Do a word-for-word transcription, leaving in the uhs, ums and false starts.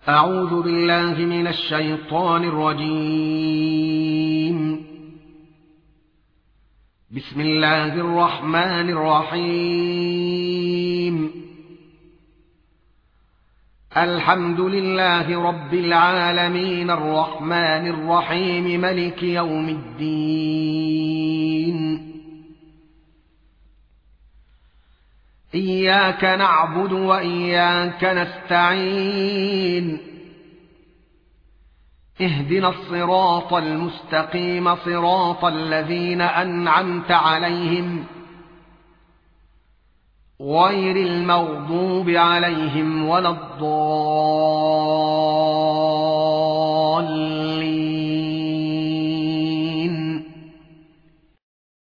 أعوذ بالله من الشيطان الرجيم. بسم الله الرحمن الرحيم. الحمد لله رب العالمين الرحمن الرحيم ملك يوم الدين. إياك نعبد وإياك نستعين. اهدنا الصراط المستقيم صراط الذين أنعمت عليهم غير المغضوب عليهم ولا الضالين.